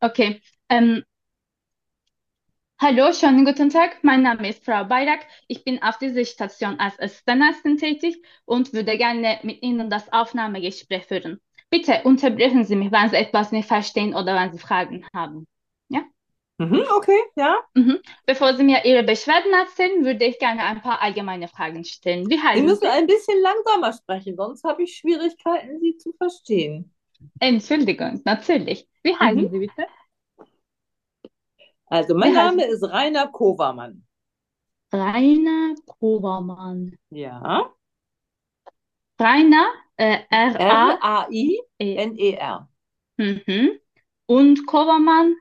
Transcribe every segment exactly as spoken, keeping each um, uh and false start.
Okay. Ähm, hallo, schönen guten Tag. Mein Name ist Frau Bayrak. Ich bin auf dieser Station als Assistentin tätig und würde gerne mit Ihnen das Aufnahmegespräch führen. Bitte unterbrechen Sie mich, wenn Sie etwas nicht verstehen oder wenn Sie Fragen haben. Ja? Mhm, okay, ja. Mhm. Bevor Sie mir Ihre Beschwerden erzählen, würde ich gerne ein paar allgemeine Fragen stellen. Wie Sie heißen müssen Sie? ein bisschen langsamer sprechen, sonst habe ich Schwierigkeiten, Sie zu verstehen. Entschuldigung, natürlich. Wie heißen Mhm. Sie bitte? Also, Wie mein Name heißen ist Rainer Kovermann. Rainer Probermann. Ja. Rainer, äh, R A E. R A I N E R. Mhm. Und Kovermann,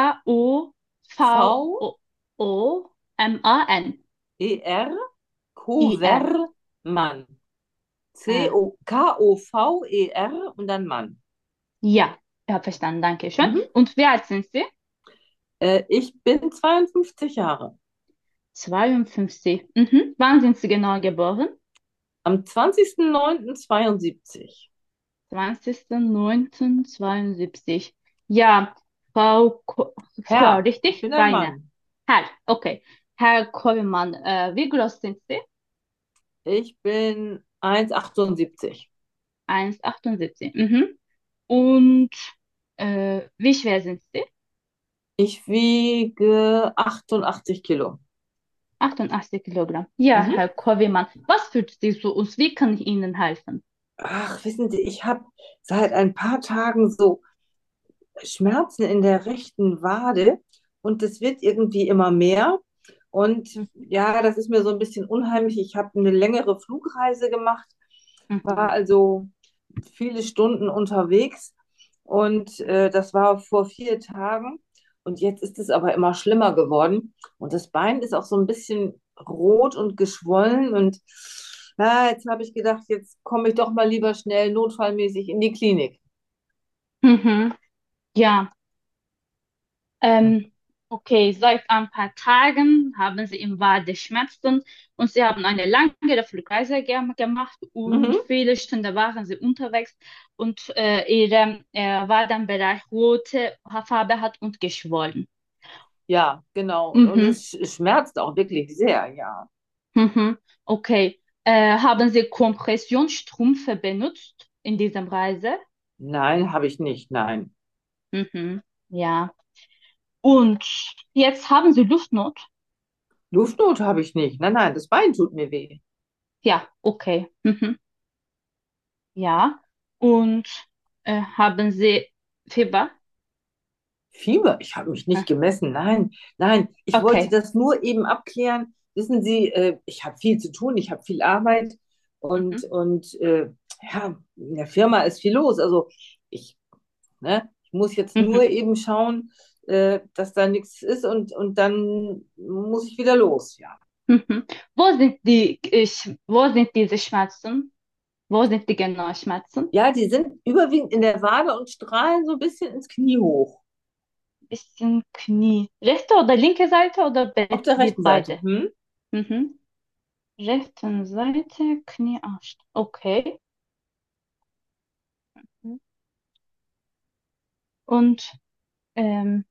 V K-O-V-O-M-A-N. E R. I-R. Kovermann. Äh, C O K O V E R und dann Mann. ja, ich habe verstanden, danke schön. Mhm. Und wie alt sind Sie? Äh, ich bin zweiundfünfzig Jahre. zweiundfünfzig. Mhm. Wann sind Sie genau geboren? Am zwanzigsten neunten zweiundsiebzig. zwanzigster neunter zweiundsiebzig. Ja, Frau, Ko Frau, Herr, ich richtig? bin ein Rainer. Mann. Herr, okay. Herr Kovermann, äh, wie groß sind Sie? Ich bin eins Komma achtundsiebzig. eins Komma achtundsiebzig. Mhm. Und äh, wie schwer sind Sie? Ich wiege achtundachtzig Kilo. achtundachtzig Kilogramm. Ja, Mhm. Herr Kovimann, was fühlt sich so aus? Wie kann ich Ihnen helfen? Ach, wissen Sie, ich habe seit ein paar Tagen so Schmerzen in der rechten Wade und das wird irgendwie immer mehr. Und ja, das ist mir so ein bisschen unheimlich. Ich habe eine längere Flugreise gemacht, war Mhm. also viele Stunden unterwegs und äh, das war vor vier Tagen. Und jetzt ist es aber immer schlimmer geworden. Und das Bein ist auch so ein bisschen rot und geschwollen. Und ja, jetzt habe ich gedacht, jetzt komme ich doch mal lieber schnell notfallmäßig in die Klinik. Mhm. Ja, ähm, okay, seit ein paar Tagen haben Sie im Wade Schmerzen und Sie haben eine lange Flugreise ge gemacht und Mhm. viele Stunden waren Sie unterwegs und äh, Ihre äh, Wadenbereich rote Farbe hat und geschwollen. Ja, genau. Und Mhm. es sch- schmerzt auch wirklich sehr, ja. Mhm. Okay. Äh, haben Sie Kompressionsstrümpfe benutzt in diesem Reise? Nein, habe ich nicht, nein. Mhm. Ja. Und jetzt haben Sie Luftnot? Luftnot habe ich nicht. Nein, nein, das Bein tut mir weh. Ja, okay. Mhm. Ja. Und äh, haben Sie Fieber? Fieber, ich habe mich Äh, nicht gemessen. Nein, nein, ich wollte Okay. das nur eben abklären. Wissen Sie, äh, ich habe viel zu tun, ich habe viel Arbeit und, Mhm. und äh, ja, in der Firma ist viel los. Also ich, ne, ich muss jetzt nur Mhm. eben schauen, äh, dass da nichts ist und, und dann muss ich wieder los, ja. Mhm. Wo sind die, ich, wo sind diese Schmerzen? Wo sind die genauen Schmerzen? Ja, die sind überwiegend in der Wade und strahlen so ein bisschen ins Knie hoch. Bisschen Knie. Rechte oder linke Seite oder Auf be der be rechten Seite. beide? Hm? Mhm. Rechten Seite, Kniearsch. Okay. Und ähm,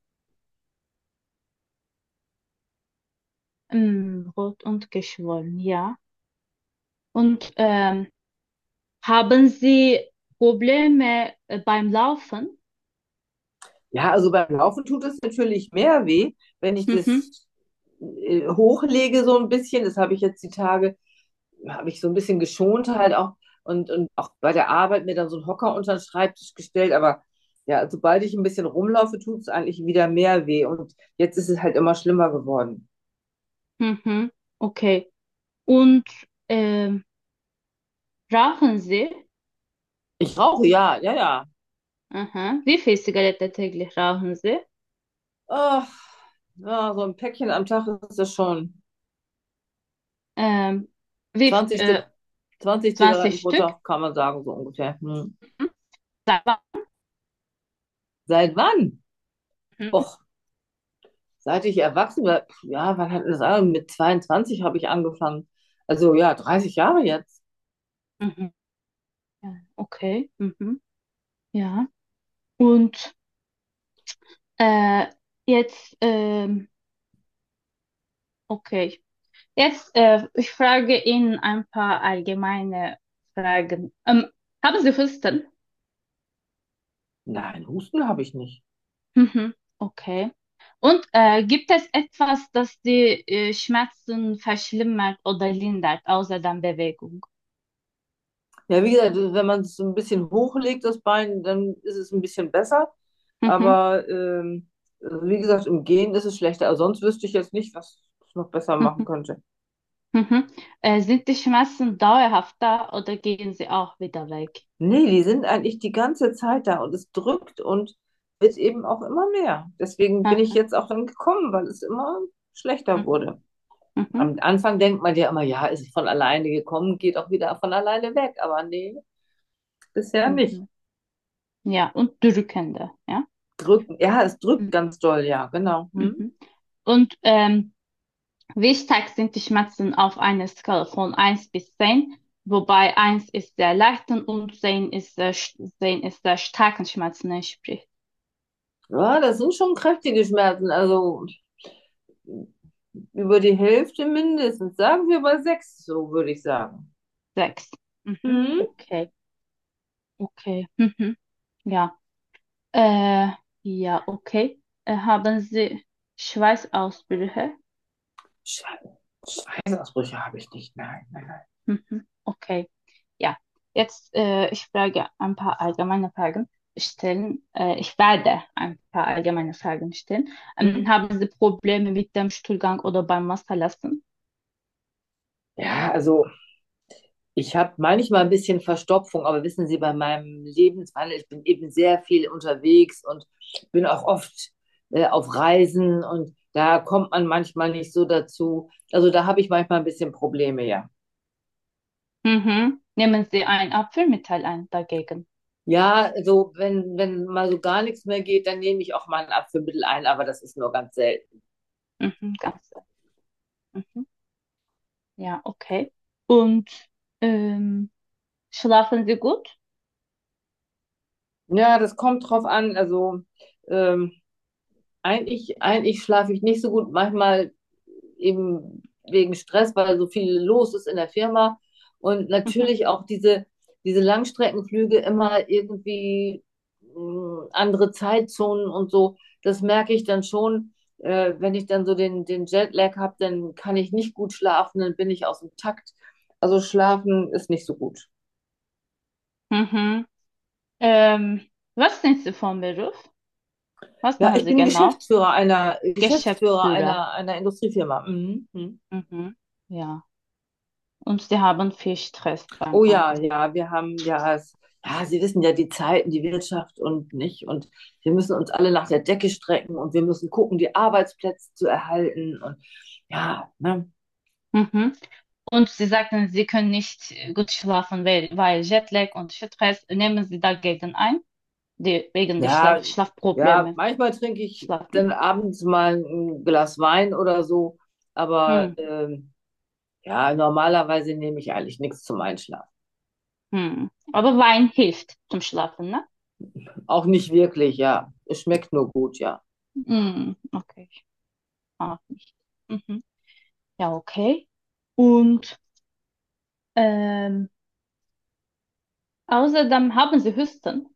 mm, rot und geschwollen, ja. Und ähm, haben Sie Probleme äh, beim Laufen? Ja, also beim Laufen tut es natürlich mehr weh, wenn ich Mhm. das äh, hochlege so ein bisschen. Das habe ich jetzt die Tage, habe ich so ein bisschen geschont halt auch und, und auch bei der Arbeit mir dann so einen Hocker unter den Schreibtisch gestellt. Aber ja, sobald ich ein bisschen rumlaufe, tut es eigentlich wieder mehr weh. Und jetzt ist es halt immer schlimmer geworden. Mhm. Okay. Und ähm, rauchen Sie? Ich rauche, ja, ja, ja. Aha. Wie viel Zigarette täglich rauchen Sie? Ach, ja, so ein Päckchen am Tag ist das schon. Ähm, wie, zwanzig äh, Stück, zwanzig zwanzig Zigaretten pro Stück? Tag, kann man sagen, so ungefähr. Hm. Mhm. Seit wann? Seit wann? Mhm. Och, seit ich erwachsen war, ja, wann hat das an? Mit zweiundzwanzig habe ich angefangen. Also ja, dreißig Jahre jetzt. Mhm. Ja, okay. Mhm. Ja. Und Äh, jetzt, ähm, okay. Jetzt, äh, ich frage Ihnen ein paar allgemeine Fragen. Ähm, haben Sie Husten? Nein, Husten habe ich nicht. Mhm. Okay. Und äh, gibt es etwas, das die äh, Schmerzen verschlimmert oder lindert, außer der Bewegung? Ja, wie gesagt, wenn man es so ein bisschen hochlegt, das Bein, dann ist es ein bisschen besser. Mhm. Aber ähm, also wie gesagt, im Gehen ist es schlechter. Also sonst wüsste ich jetzt nicht, was ich noch besser machen Mhm. könnte. Mhm. Äh, sind die Schmerzen dauerhaft da oder gehen sie auch wieder weg? Nee, die sind eigentlich die ganze Zeit da und es drückt und wird eben auch immer mehr. Deswegen bin ich Aha. jetzt auch dann gekommen, weil es immer schlechter Mhm. wurde. Mhm. Am Anfang denkt man ja immer, ja, ist von alleine gekommen, geht auch wieder von alleine weg. Aber nee, bisher nicht. Mhm. Ja, und drückende, ja. Drücken, ja, es drückt Mhm. ganz doll, ja, genau. Hm? Mhm. Und ähm, wie stark sind die Schmerzen auf einer Skala von eins bis zehn, wobei eins ist sehr leichten und zehn ist, äh, sch- zehn ist sehr starken Schmerzen entspricht? Ja, das sind schon kräftige Schmerzen. Also über die Hälfte mindestens. Sagen wir bei sechs, so würde ich sagen. sechs. Mhm. Hm? Okay, okay. Mhm. Ja, äh, ja, okay. Äh, haben Sie Schweißausbrüche? Schwe- Schweißausbrüche habe ich nicht. Nein, nein, nein. Mhm. Okay. Ja, jetzt äh, ich frage ein paar allgemeine Fragen stellen. Äh, ich werde ein paar allgemeine Fragen stellen. Ähm, Hm? haben Sie Probleme mit dem Stuhlgang oder beim Wasserlassen? Ja, also ich habe manchmal ein bisschen Verstopfung, aber wissen Sie, bei meinem Lebenswandel, ich bin eben sehr viel unterwegs und bin auch oft äh, auf Reisen und da kommt man manchmal nicht so dazu. Also da habe ich manchmal ein bisschen Probleme, ja. Mhm. Nehmen Sie ein Abführmittel ein dagegen? Ja, also wenn, wenn mal so gar nichts mehr geht, dann nehme ich auch mal ein Abführmittel ein, aber das ist nur ganz selten. Mhm, ganz. Mhm. Ja, okay. Und ähm, schlafen Sie gut? Ja, das kommt drauf an. Also ähm, eigentlich, eigentlich schlafe ich nicht so gut. Manchmal eben wegen Stress, weil so viel los ist in der Firma. Und Mhm. natürlich auch diese, diese Langstreckenflüge immer irgendwie mh, andere Zeitzonen und so. Das merke ich dann schon. Äh, wenn ich dann so den, den Jetlag habe, dann kann ich nicht gut schlafen, dann bin ich aus dem Takt. Also schlafen ist nicht so gut. Mhm. Ähm, was sind Sie vom Beruf? Was Ja, machen ich Sie bin genau? Geschäftsführer einer, Geschäftsführer Geschäftsführer. einer, einer Industriefirma. Mhm. Mhm. Mhm. Ja. Und Sie haben viel Stress beim Oh ja, Arbeiten. ja, wir haben ja, es, ja, Sie wissen ja die Zeiten, die Wirtschaft und nicht. Und wir müssen uns alle nach der Decke strecken und wir müssen gucken, die Arbeitsplätze zu erhalten. Und ja, ne? Mhm. Und Sie sagten, Sie können nicht gut schlafen, weil, weil Jetlag und Stress. Nehmen Sie dagegen ein, die, wegen der Ja, Schlaf ja, Schlafprobleme. manchmal trinke ich Schlafen. dann abends mal ein Glas Wein oder so. Aber Hm. ähm, ja, normalerweise nehme ich eigentlich nichts zum Einschlafen. Hm. Aber Wein hilft zum Schlafen, ne? Auch nicht wirklich, ja. Es schmeckt nur gut, ja. Hm. Okay. Auch nicht. Mhm. Ja, okay. Und ähm, außerdem haben Sie Husten.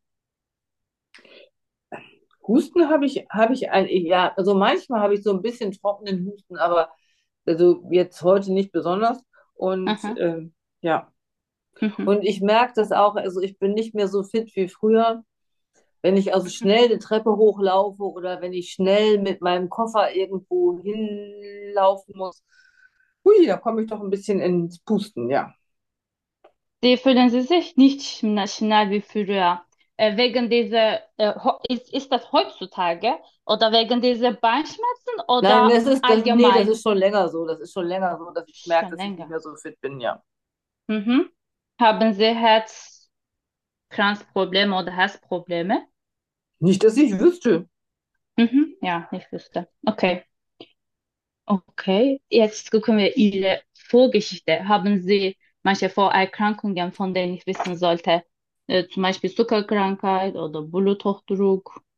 Husten habe ich, habe ich ein, ja, also manchmal habe ich so ein bisschen trockenen Husten, aber also jetzt heute nicht besonders. Und Aha. ähm, ja, Mhm. und ich merke das auch, also ich bin nicht mehr so fit wie früher. Wenn ich also Mhm. schnell eine Treppe hochlaufe oder wenn ich schnell mit meinem Koffer irgendwo hinlaufen muss, hui, da komme ich doch ein bisschen ins Pusten, ja. Sie fühlen Sie sich nicht schn- schnell wie früher. Äh, wegen dieser, äh, ho- ist, ist das heutzutage oder wegen dieser Beinschmerzen Nein, oder das ist, das, nee, das allgemein ist schon länger so. Das ist schon länger so, dass ich merke, schon dass ich nicht länger? mehr so fit bin, ja. Mhm. Haben Sie Herzkranzprobleme oder Herzprobleme? Nicht, dass ich wüsste. Mhm. Ja, ich wüsste. Okay. Okay. Jetzt gucken wir Ihre Vorgeschichte. Haben Sie manche Vorerkrankungen, von denen ich wissen sollte? Äh, zum Beispiel Zuckerkrankheit oder Bluthochdruck?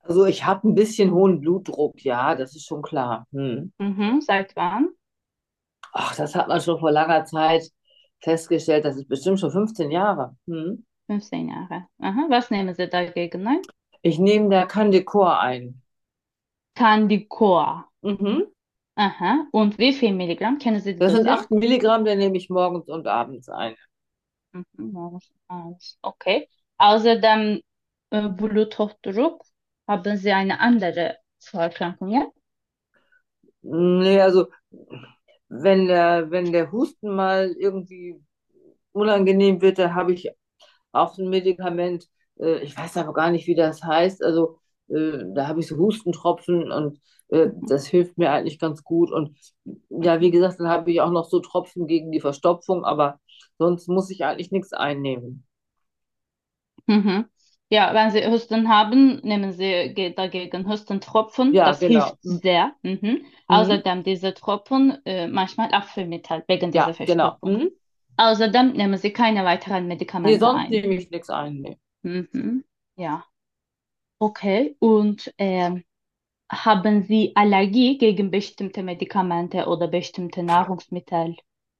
Also ich habe ein bisschen hohen Blutdruck, ja, das ist schon klar. Hm. Mhm. Seit wann? Ach, das hat man schon vor langer Zeit festgestellt. Das ist bestimmt schon fünfzehn Jahre. Hm. fünfzehn Jahre. Aha. Was nehmen Sie dagegen ein? Ich nehme da Candicor ein. Candicor. Mhm. Aha. Und wie viel Milligramm? Kennen Sie die Das sind Dosierung? acht Milligramm, den nehme ich morgens und abends ein. Mhm. Morgens eins. Okay. Außerdem äh, Bluthochdruck. Haben Sie eine andere Vorerkrankung, ja? Nee, also wenn der, wenn der Husten mal irgendwie unangenehm wird, da habe ich auch ein Medikament. Äh, ich weiß aber gar nicht, wie das heißt. Also äh, da habe ich so Hustentropfen und äh, Mhm. das hilft mir eigentlich ganz gut. Und ja, wie gesagt, dann habe ich auch noch so Tropfen gegen die Verstopfung, aber sonst muss ich eigentlich nichts einnehmen. Mhm. Ja, wenn Sie Husten haben, nehmen Sie ge- dagegen Hustentropfen. Ja, Das hilft genau. Hm. sehr. Mhm. Mhm. Außerdem diese Tropfen, äh, manchmal Abführmittel wegen dieser Ja, genau. Verstopfung. Mhm. Außerdem nehmen Sie keine weiteren Nee, Medikamente sonst ein. nehme ich nichts ein. Nee. Mhm. Ja, okay. Und ähm, haben Sie Allergie gegen bestimmte Medikamente oder bestimmte Nahrungsmittel?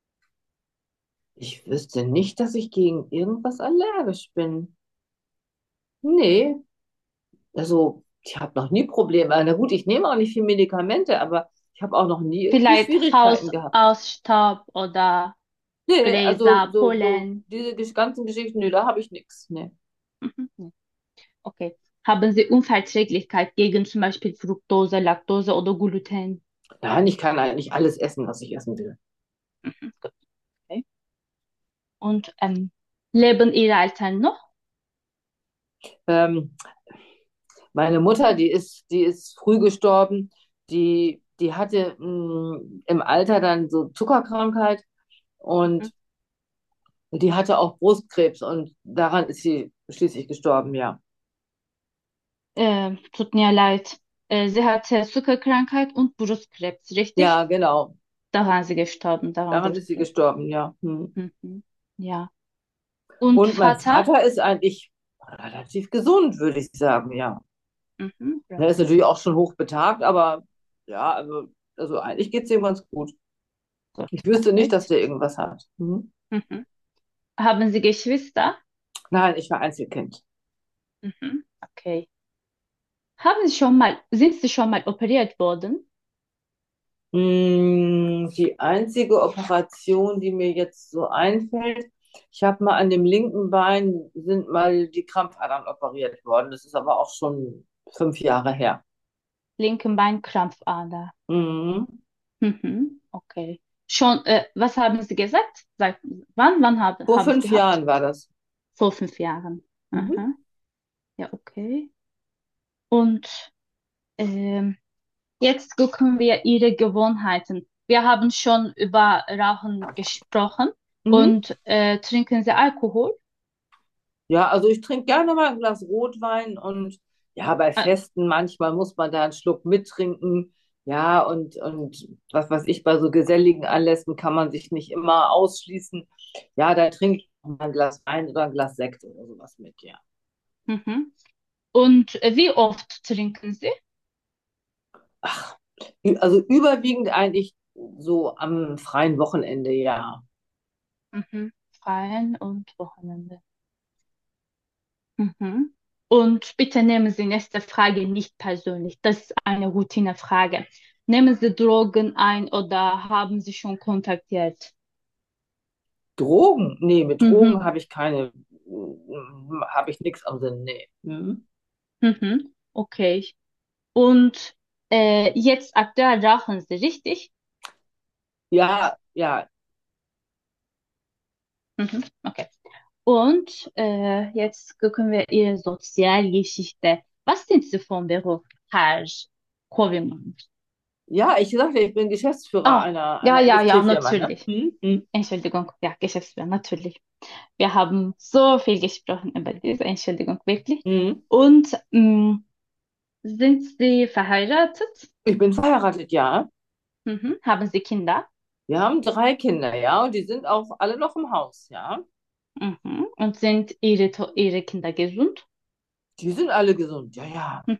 Ich wüsste nicht, dass ich gegen irgendwas allergisch bin. Nee, also ich habe noch nie Probleme. Na gut, ich nehme auch nicht viel Medikamente, aber ich habe auch noch nie irgendwie Vielleicht Schwierigkeiten gehabt. Hausausstaub oder Nee, also Bläser, so, so Pollen? diese gesch- ganzen Geschichten, nee, da habe ich nichts. Nee. Mhm. Okay. Haben Sie Unverträglichkeit gegen zum Beispiel Fructose, Laktose oder Gluten? Nein, ich kann eigentlich alles essen, was ich essen will. Mhm. Gut. Okay. Und ähm, leben Ihre Eltern noch? Ähm, Meine Mutter, die ist, die ist früh gestorben. Die, die hatte mh, im Alter dann so Zuckerkrankheit Mhm. und die hatte auch Brustkrebs und daran ist sie schließlich gestorben, ja. Äh, tut mir leid. Äh, sie hatte Zuckerkrankheit und Brustkrebs, richtig? Ja, genau. Daran ist sie gestorben, daran Daran ist sie Brustkrebs. gestorben, ja. Hm. Mhm. Ja. Und Und mein Vater? Vater ist eigentlich relativ gesund, würde ich sagen, ja. Mhm. Er ist Relativ. natürlich auch schon hochbetagt, aber ja, also, also eigentlich geht es ihm ganz gut. Gut, Ich wüsste nicht, dass perfekt. der irgendwas hat. Mhm. Mhm. Haben Sie Geschwister? Nein, ich war Einzelkind. Mhm. Okay. Haben Sie schon mal, sind Sie schon mal operiert worden? Mm, Die einzige Operation, die mir jetzt so einfällt, ich habe mal an dem linken Bein sind mal die Krampfadern operiert worden. Das ist aber auch schon fünf Jahre her. Linken Beinkrampfader. Mhm. Mhm. Okay. Schon, äh, was haben Sie gesagt? Seit wann, wann haben, Vor haben Sie fünf gehabt? Jahren war das. Vor fünf Jahren. Mhm. Aha. Ja, okay. Und ähm, jetzt gucken wir Ihre Gewohnheiten. Wir haben schon über Rauchen gesprochen. Mhm. Und äh, trinken Sie Alkohol? Ja, also ich trinke gerne mal ein Glas Rotwein und ja, bei Äh, Festen manchmal muss man da einen Schluck mittrinken. Ja, und, und was weiß ich, bei so geselligen Anlässen kann man sich nicht immer ausschließen. Ja, da trinke ich auch mal ein Glas Wein oder ein Glas Sekt oder sowas mit, ja. mhm. Und äh, wie oft trinken Sie? Ach, ü- also überwiegend eigentlich so am freien Wochenende, ja. Mhm. Freien und Wochenende. Mhm. Und bitte nehmen Sie nächste Frage nicht persönlich. Das ist eine Routinefrage. Nehmen Sie Drogen ein oder haben Sie schon kontaktiert? Drogen? Nee, mit Mhm. Drogen habe ich keine, habe ich nichts am Sinn, nee. Mhm. Mhm. Okay. Und äh, jetzt aktuell rauchen Sie, richtig? Ja, ja, Mhm. Okay. Und äh, jetzt gucken wir Ihre Sozialgeschichte. Was sind Sie von Beruf, Herr Koviman? ja, ich sagte, ich bin Geschäftsführer Ah, einer, ja, einer ja, ja, Industriefirma, ne? natürlich. Mhm. Mhm. Entschuldigung, ja, Geschäftsführer, natürlich. Wir haben so viel gesprochen über diese Entschuldigung, wirklich. Mhm. Und mh, sind Sie verheiratet? Ich bin verheiratet, ja. Mhm. Haben Sie Kinder? Wir haben drei Kinder, ja, und die sind auch alle noch im Haus, ja. Mhm. Und sind Ihre, To- Ihre Kinder gesund? Die sind alle gesund, ja, ja. Mhm.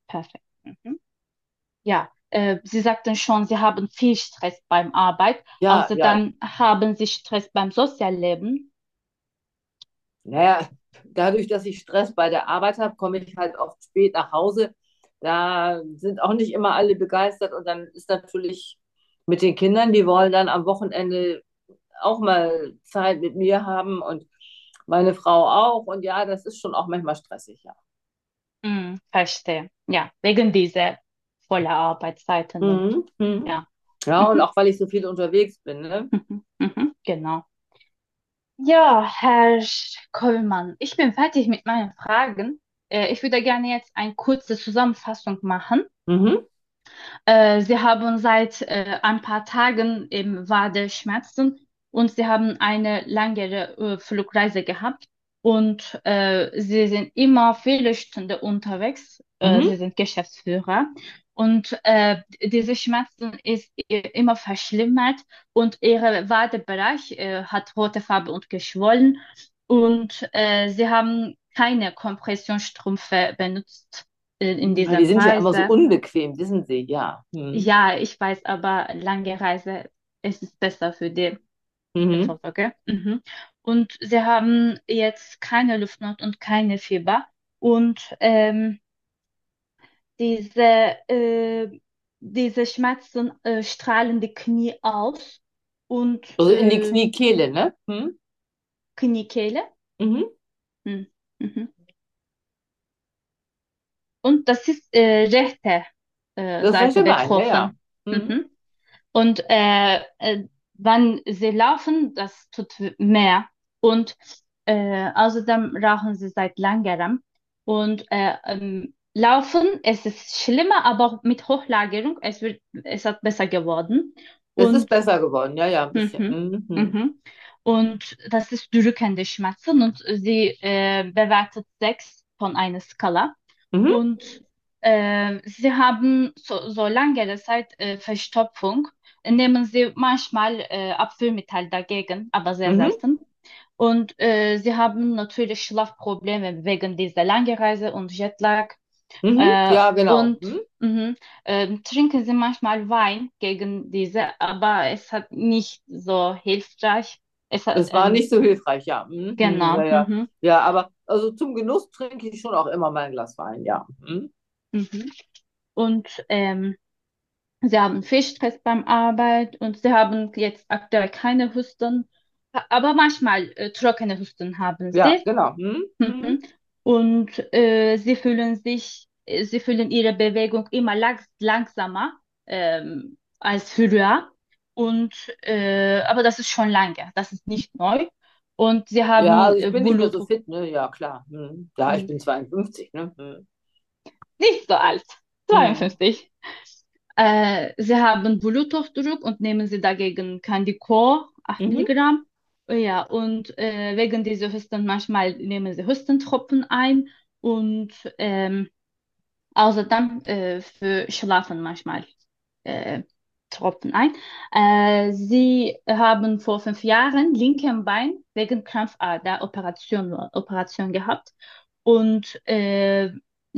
Perfekt. Mhm. Ja, äh, Sie sagten schon, Sie haben viel Stress beim Arbeit. Ja, ja, Außerdem haben Sie Stress beim Sozialleben. naja, dadurch, dass ich Stress bei der Arbeit habe, komme ich halt oft spät nach Hause. Da sind auch nicht immer alle begeistert und dann ist natürlich mit den Kindern, die wollen dann am Wochenende auch mal Zeit mit mir haben und meine Frau auch. Und ja, das ist schon auch manchmal stressig, ja. Hm, verstehe. Ja, wegen dieser voller Arbeitszeiten und Mhm. Mhm. ja. Ja, und Mhm, auch weil ich so viel unterwegs bin, ne? mhm, mhm, genau. Ja, Herr Kollmann, ich bin fertig mit meinen Fragen. Äh, ich würde gerne jetzt eine kurze Zusammenfassung machen. Mhm. Äh, Sie haben seit äh, ein paar Tagen eben Wadenschmerzen und Sie haben eine längere äh, Flugreise gehabt und äh, Sie sind immer viele Stunden unterwegs. Äh, Sie Mhm. sind Geschäftsführer und äh, diese Schmerzen ist i- immer verschlimmert und Ihr Wadenbereich äh, hat rote Farbe und geschwollen und äh, Sie haben keine Kompressionsstrümpfe benutzt äh, in Ja, die dieser sind ja immer so Reise. unbequem, wissen Sie, ja. Mhm. Ja, ich weiß, aber lange Reise ist es besser für die Mhm. Vorsorge. Mhm. Und sie haben jetzt keine Luftnot und keine Fieber. Und ähm, diese, äh, diese Schmerzen äh, strahlen die Knie aus und Also in die äh, Kniekehle, ne? Mhm. Kniekehle. Mhm. Mhm. Mhm. Und das ist äh, rechte äh, Das Seite rechte Bein, ja, ja. betroffen. Mhm. Mhm. Und äh, äh, wenn sie laufen, das tut mehr. Und äh, außerdem rauchen sie seit längerem. Und äh, ähm, Laufen, es ist schlimmer, aber auch mit Hochlagerung, es wird, es hat besser geworden. Es ist Und, besser geworden, ja, ja, ein bisschen. mhm, Mhm. mhm. Und das ist drückende Schmerzen und sie äh, bewertet sechs von einer Skala. Mhm. Und äh, sie haben so, so lange Zeit äh, Verstopfung, nehmen sie manchmal äh, Abführmittel dagegen, aber sehr Mhm. selten. Und äh, sie haben natürlich Schlafprobleme wegen dieser langen Reise und Jetlag. Mhm. Äh, Ja, genau. und Mhm. mhm, ähm, trinken sie manchmal Wein gegen diese, aber es hat nicht so hilfreich. Es hat, Es war ähm, nicht so hilfreich, ja. Mhm. Ja, genau. ja. Mhm, Ja, aber also zum Genuss trinke ich schon auch immer mal ein Glas Wein, ja. Mhm. mhm. Und ähm, sie haben viel Stress beim Arbeit und sie haben jetzt aktuell keine Husten, aber manchmal äh, trockene Husten haben Ja, sie. genau. Mhm. Mhm. Mhm. Und äh, sie fühlen sich, äh, sie fühlen ihre Bewegung immer lang, langsamer ähm, als früher. Und äh, aber das ist schon lange, das ist nicht neu. Und sie Ja, haben also ich äh, bin nicht mehr so Bluthochdruck. fit, ne? Ja, klar. Mhm. Ja, ich bin zweiundfünfzig, ne? Mhm. Nicht so alt, Mhm. zweiundfünfzig. Äh, sie haben Bluthochdruck und nehmen sie dagegen Candicor, acht Mhm. Milligramm. Ja, und äh, wegen dieser Husten, manchmal nehmen sie Hustentropfen ein und ähm, außerdem äh, für Schlafen manchmal äh, Tropfen ein. Äh, sie haben vor fünf Jahren linken Bein wegen Krampfader Operation, Operation gehabt und äh,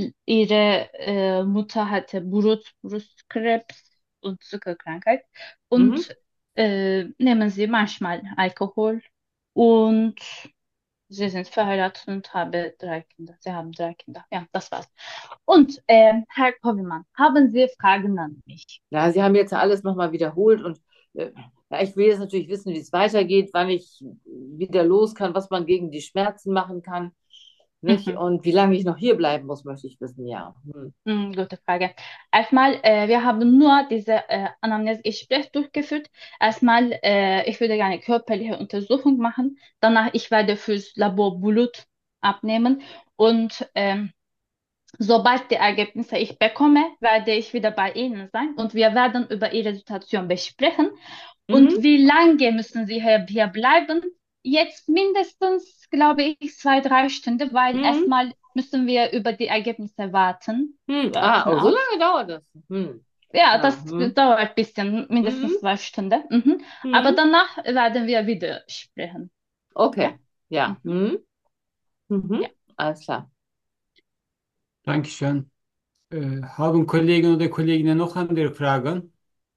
ihre äh, Mutter hatte Brust, Brustkrebs und Zuckerkrankheit Mhm. und äh, nehmen sie manchmal Alkohol und sie sind verheiratet und haben drei Kinder. Sie haben drei Kinder. Ja, das war's. Und ähm, Herr Koviman, haben Sie Fragen an mich? Ja, Sie haben jetzt ja alles nochmal wiederholt und äh, ja, ich will jetzt natürlich wissen, wie es weitergeht, wann ich wieder los kann, was man gegen die Schmerzen machen kann, nicht? Mhm. Und wie lange ich noch hier bleiben muss, möchte ich wissen, ja. Hm. Hm, gute Frage. Erstmal, äh, wir haben nur diese äh, Anamnesegespräch durchgeführt. Erstmal, äh, ich würde gerne körperliche Untersuchung machen. Danach, ich werde fürs Labor Blut abnehmen. Und ähm, sobald die Ergebnisse ich bekomme, werde ich wieder bei Ihnen sein. Und wir werden über Ihre Situation besprechen. Und Mhm. wie lange müssen Sie hier, hier bleiben? Jetzt mindestens, glaube ich, zwei, drei Stunden, weil Mhm. erstmal müssen wir über die Ergebnisse warten. Hm. Ah, Warten oh, so auf. lange dauert das. Hm. Ja, Ja. das Hm. dauert ein bisschen, mindestens Mhm. zwei Stunden. Mhm. Aber Mhm. danach werden wir wieder sprechen. Ja? Okay. Ja. Mhm. Hm. Mhm. Ja. Alles klar. Dankeschön. Äh, haben Kollegen oder Kolleginnen noch andere Fragen?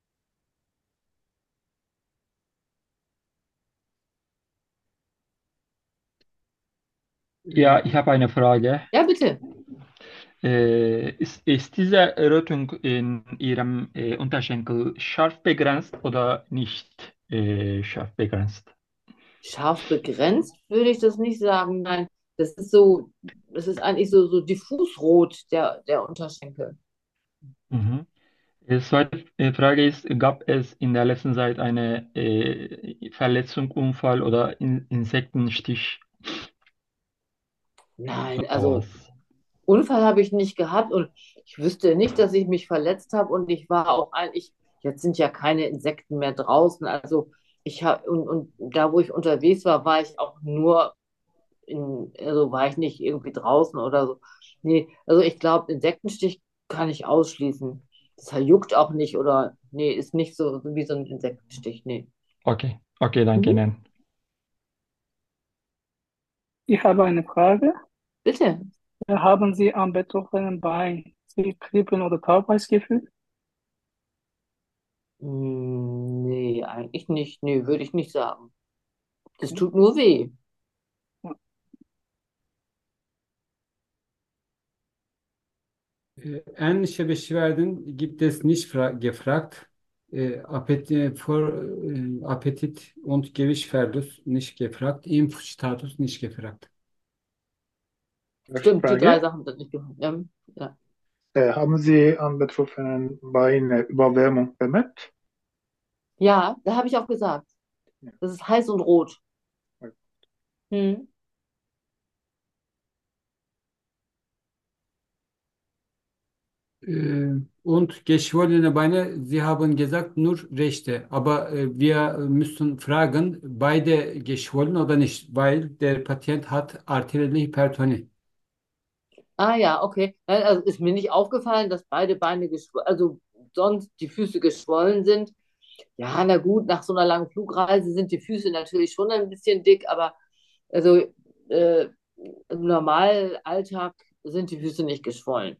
Äh, Ja, ich habe eine Frage. Ja, bitte. Äh, ist, ist diese Rötung in Ihrem äh, Unterschenkel scharf begrenzt oder nicht äh, scharf begrenzt? Scharf begrenzt würde ich das nicht sagen. Nein, das ist so, das ist eigentlich so, so diffusrot, der, der Unterschenkel. Mhm. Die zweite äh, Frage ist, gab es in der letzten Zeit eine äh, Verletzung, Unfall oder in Insektenstich Nein, also sowas? Unfall habe ich nicht gehabt und ich wüsste nicht, dass ich mich verletzt habe und ich war auch eigentlich, jetzt sind ja keine Insekten mehr draußen, also ich habe und, und da, wo ich unterwegs war, war ich auch nur in, also war ich nicht irgendwie draußen oder so. Nee, also ich glaube, Insektenstich kann ich ausschließen. Das juckt auch nicht oder nee, ist nicht so, so wie so ein Insektenstich, nee. Okay, okay, danke Mhm. Ihnen. Ich habe eine Frage. Bitte. Haben Sie am betroffenen Bein Sie Kribbeln oder Taubheitsgefühl? Hm, nee, eigentlich nicht. Nee, würde ich nicht sagen. Das Okay. tut nur weh. Ja. Äh, ähnliche Beschwerden gibt es nicht fra- gefragt. Äh, Appetit, vor, äh, Appetit und Gewichtsverlust nicht gefragt. Impfstatus nicht gefragt. Stimmt, die drei Frage. Sachen sind nicht gemacht. Ja, ja. Äh, haben Sie an betroffenen Beinen Überwärmung bemerkt? Ja, da habe ich auch gesagt. Ja. Das ist heiß und rot. Hm. Äh, und geschwollene Beine, Sie haben gesagt, nur rechte. Aber äh, wir müssen fragen, beide geschwollen oder nicht, weil der Patient hat arterielle Hypertonie. Ah ja, okay. Ja, also ist mir nicht aufgefallen, dass beide Beine geschwollen, also sonst die Füße geschwollen sind. Ja, na gut, nach so einer langen Flugreise sind die Füße natürlich schon ein bisschen dick, aber also äh, im normalen Alltag sind die Füße nicht geschwollen.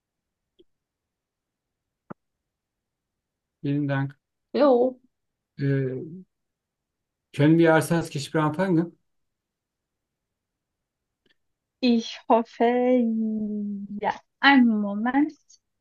Vielen Dank. Jo. Äh, können wir als das Gespräch anfangen? Ich hoffe, ja. Einen Moment.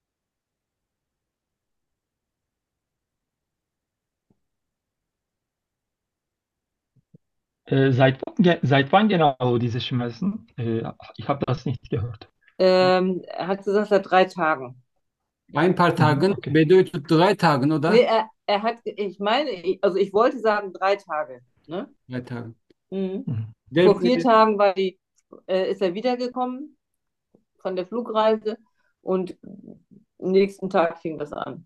Äh, seit, wann ge- seit wann genau diese Schmerzen? Äh, ich habe das nicht gehört. Ähm, er hat gesagt, seit drei Tagen. Ein paar Mhm, Tagen okay. bedeutet drei Tagen, Nee, oder? er, er hat, ich meine, ich- also ich wollte sagen drei Tage. Ne? Drei Tage. Mhm. Mhm. Der, Vor vier Tagen war die, äh, ist er wiedergekommen von der Flugreise und am nächsten Tag fing das an.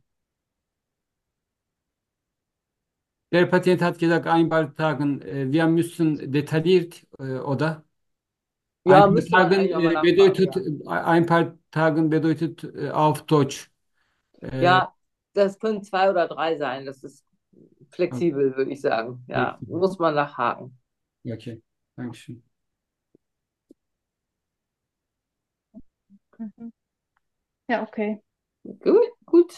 der Patient hat gesagt, ein paar Tagen, äh, wir müssen detailliert, äh, oder? Ein Ja, paar müsste man Tagen eigentlich nochmal äh, nachfragen, bedeutet, ja. äh, ein paar Tagen bedeutet äh, auf Deutsch. Äh, Ja, das können zwei oder drei sein. Das ist flexibel, würde ich sagen. Ja, okay, muss man nachhaken. okay. Dankeschön. Mhm. Ja, okay. Gut, gut.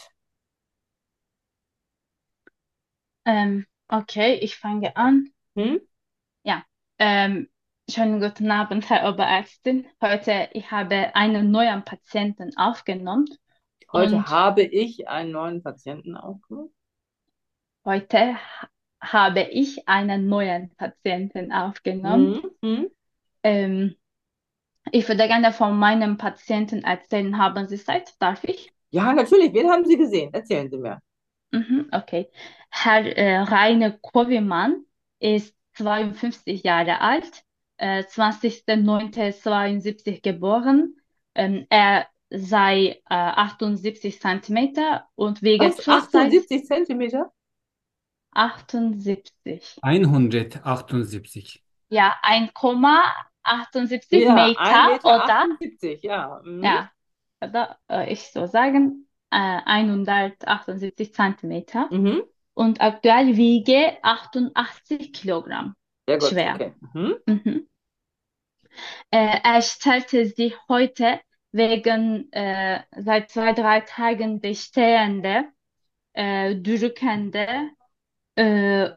Ähm, okay, ich fange an. Hm? Ja, ähm, schönen guten Abend, Herr Oberärztin. Heute ich habe einen neuen Patienten aufgenommen Heute und habe ich einen neuen Patienten aufgenommen. heute ha- habe ich einen neuen Patienten aufgenommen. Hm? Hm? Ähm, ich würde gerne von meinem Patienten erzählen. Haben Sie Zeit? Darf ich? Ja, natürlich. Wen haben Sie gesehen? Erzählen Sie mir. Mhm, okay. Herr äh, Rainer Kovimann ist zweiundfünfzig Jahre alt, äh, zwanzigster neunter zweiundsiebzig geboren. Ähm, er sei äh, achtundsiebzig Zentimeter und wiege Was? zurzeit achtundsiebzig Zentimeter? achtundsiebzig. hundertachtundsiebzig. Ja, eins Komma achtundsiebzig Ja, ein Meter Meter, oder, achtundsiebzig. Ja. Hm? ja, oder äh, ich so sagen, äh, hundertachtundsiebzig Zentimeter. Mhm. Und aktuell wiege achtundachtzig Kilogramm Sehr gut, schwer. okay. Mhm. Mhm. Äh, er stellte sich heute wegen äh, seit zwei, drei Tagen bestehende äh, drückende äh,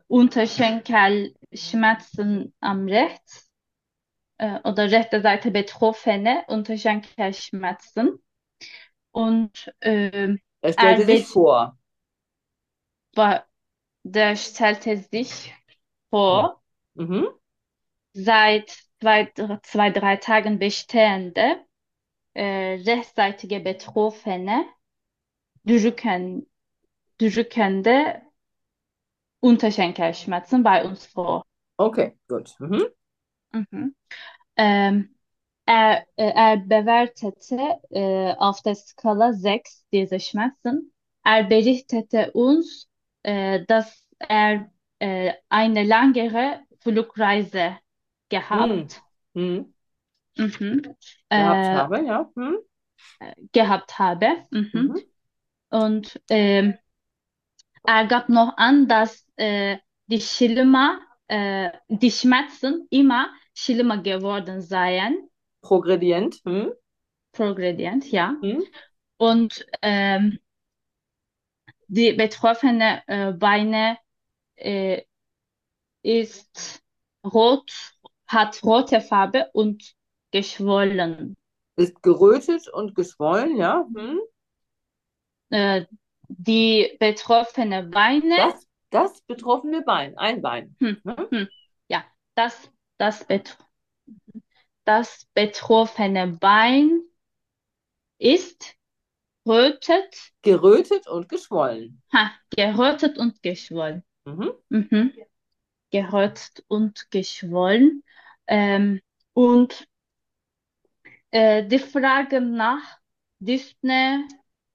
Unterschenkelschmerzen am rechts äh, oder rechte Seite betroffene Unterschenkelschmerzen. Und äh, Er er stellte sich be vor. war, der stellte sich Hm. vor, Mhm. seit zwei, zwei, drei Tagen bestehende äh, rechtsseitige betroffene drücken, drückende Unterschenkelschmerzen bei uns vor. Okay, gut. Mhm. Mhm. Ähm, er, äh, er bewertete äh, auf der Skala sechs diese Schmerzen. Er berichtete uns, äh, dass er äh, eine längere Flugreise Hm. gehabt, Hm. mhm. Gehabt äh, habe, ja. Hm. gehabt habe. Mhm. Mhm. Und ähm, er gab noch an, dass äh, die schlimmer, äh, die Schmerzen immer schlimmer geworden seien. Progredient. Hm. Progredient, ja. Hm. Und ähm, die betroffene äh, Beine äh, ist rot, hat rote Farbe und geschwollen. Ist gerötet und geschwollen, ja. Hm. Äh, die betroffene Beine, Das, das betroffene Bein, ein Bein. hm, Ne? hm, ja, das, das, bet das betroffene Bein ist rötet, Gerötet und geschwollen. ha, gerötet und geschwollen. Mhm. Mhm. Gerötet und geschwollen. Ähm, und äh, die Frage nach Dyspne,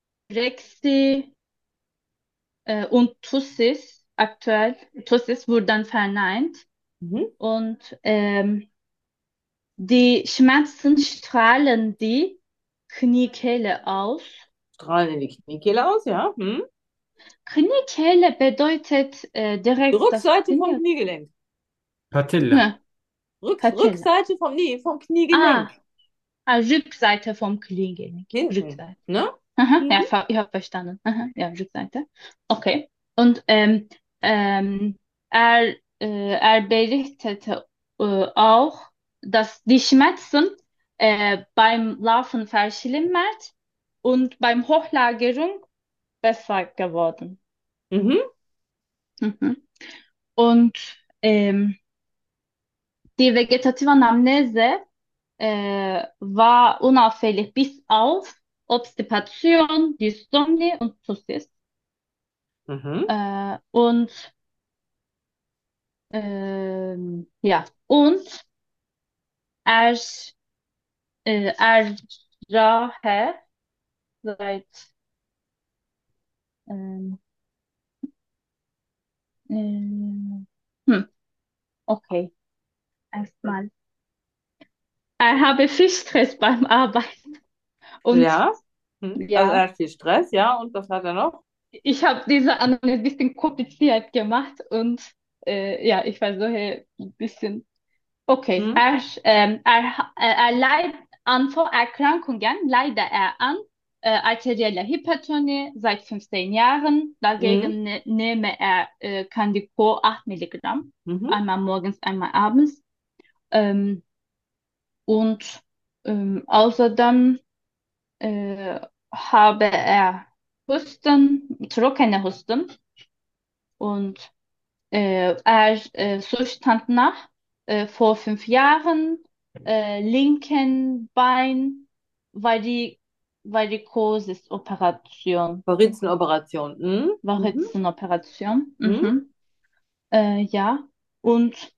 Rexi äh, und Tussis aktuell, Tussis wurden verneint. Mhm. Und ähm, die Schmerzen strahlen die Kniekehle aus. Strahlen in die Kniekehle aus, ja. Hm. Kniekehle bedeutet äh, Die direkt das Rückseite vom Knie. Kniegelenk. Patella. Ja, Rück, Patella. Rückseite vom, nee, vom Kniegelenk. Ah, ah, Rückseite vom Kniegelenk. Hinten. Rückseite. Ne? Aha, Mhm. ja, ver ich habe verstanden. Aha, ja, Rückseite. Okay. Und ähm, ähm, er, äh, er berichtete äh, auch, dass die Schmerzen äh, beim Laufen verschlimmert und beim Hochlagerung besser geworden. Mhm. Mhm. Und ähm, die vegetative Anamnese äh, war unauffällig bis auf Obstipation, Dystomie und Zyst. Mhm. Äh, und ähm, ja, und er, äh, Errahe seit ähm, äh, hm, okay, erstmal. Er habe viel Stress beim Arbeiten und Ja. Hm. Also er ja, hat viel Stress, ja. Und was hat er noch? ich habe diese Analyse ein bisschen kompliziert gemacht und äh, ja, ich versuche ein bisschen. Okay, Hm. er, ähm, er, er, er leidet an Vorerkrankungen, leidet er an äh, arterieller Hypertonie seit fünfzehn Jahren. Mhm. Dagegen ne, nehme er äh, Candico acht Milligramm, Mhm. einmal morgens, einmal abends. Ähm, und ähm, außerdem äh, habe er Husten, trockene Husten und äh, er äh, Zustand nach äh, vor fünf Jahren äh, linken Bein Vari Varikosis-Operation, Varizen-Operation. Mhm. Mhm. Varizen-Operation, Mhm. mhm. Äh, ja, und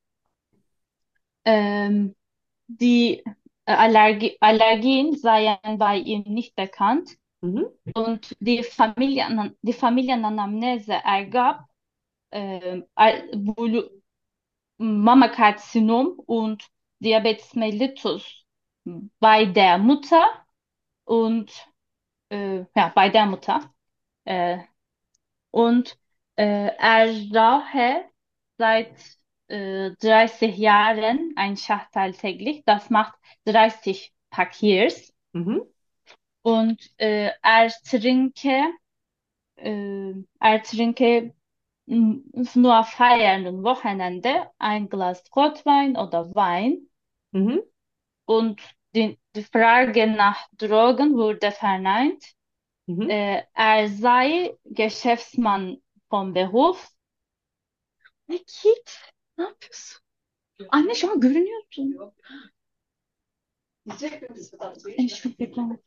ähm, die äh, Allergie Allergien seien bei ihm nicht bekannt Mhm. und die Familien die Familienanamnese ergab, äh, Al- Bulu- Mammakarzinom und Diabetes mellitus bei der Mutter und äh, ja, bei der Mutter. Äh, und äh, er rauche seit äh, dreißig Jahren ein Schachtel täglich. Das macht dreißig Pack Years. Mhm. Und äh, er trinke, äh, er trinke mm, nur feiern und Wochenende ein Glas Rotwein oder Wein. Mhm. Und die, die Frage nach Drogen wurde verneint. Mhm. Äh, er sei Geschäftsmann vom Beruf. Ne git. Ne yapıyorsun? Anne şu an görünüyorsun. Entschuldigung.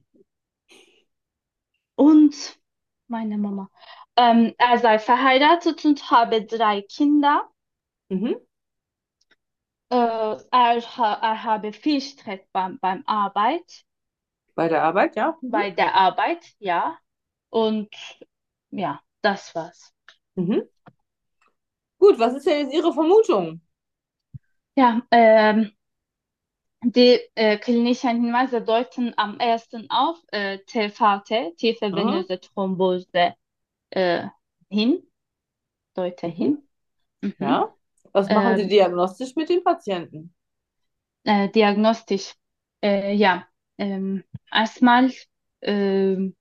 Und meine Mama. Ähm, er sei verheiratet und habe drei Kinder. Mhm. Äh, er, ha er habe viel Stress beim, beim Arbeit, Bei der Arbeit, ja. Mhm. bei der Arbeit, ja. Und ja, das war's. Mhm. Gut, was ist denn jetzt Ihre Vermutung? Ja, ähm, die äh, klinischen Hinweise deuten am ersten auf äh, T V T, tiefe Aha. venöse Thrombose, äh, hin, deute Mhm. hin. Mhm. Ja. Was machen Sie Ähm, diagnostisch mit den Patienten? äh, diagnostisch, äh, ja, ähm, erstmal ähm,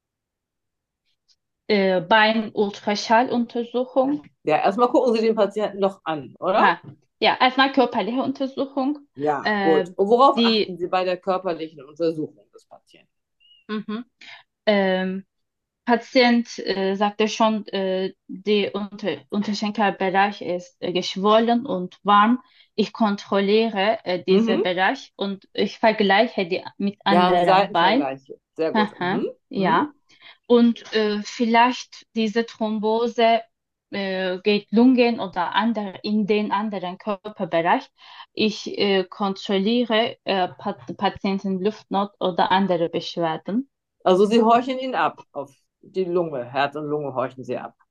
äh, Beinultraschalluntersuchung. Ja, erstmal gucken Sie den Patienten doch an, oder? Ha, ja, erstmal körperliche Untersuchung. Ja, Äh, gut. Und worauf die, achten Sie bei der körperlichen Untersuchung des Patienten? mhm. Ähm, Patient äh, sagte schon, äh, der Unter Unterschenkelbereich ist äh, geschwollen und warm. Ich kontrolliere äh, diesen Mhm. Bereich und ich vergleiche die mit Ja, anderen Beinen. Seitenvergleiche. Sehr gut. Aha, Mhm. ja. Mhm. Und äh, vielleicht diese Thrombose äh, geht Lungen oder andere, in den anderen Körperbereich. Ich äh, kontrolliere äh, Pat Patienten Luftnot oder andere Beschwerden. Also Sie horchen ihn ab auf die Lunge. Herz und Lunge horchen Sie ab.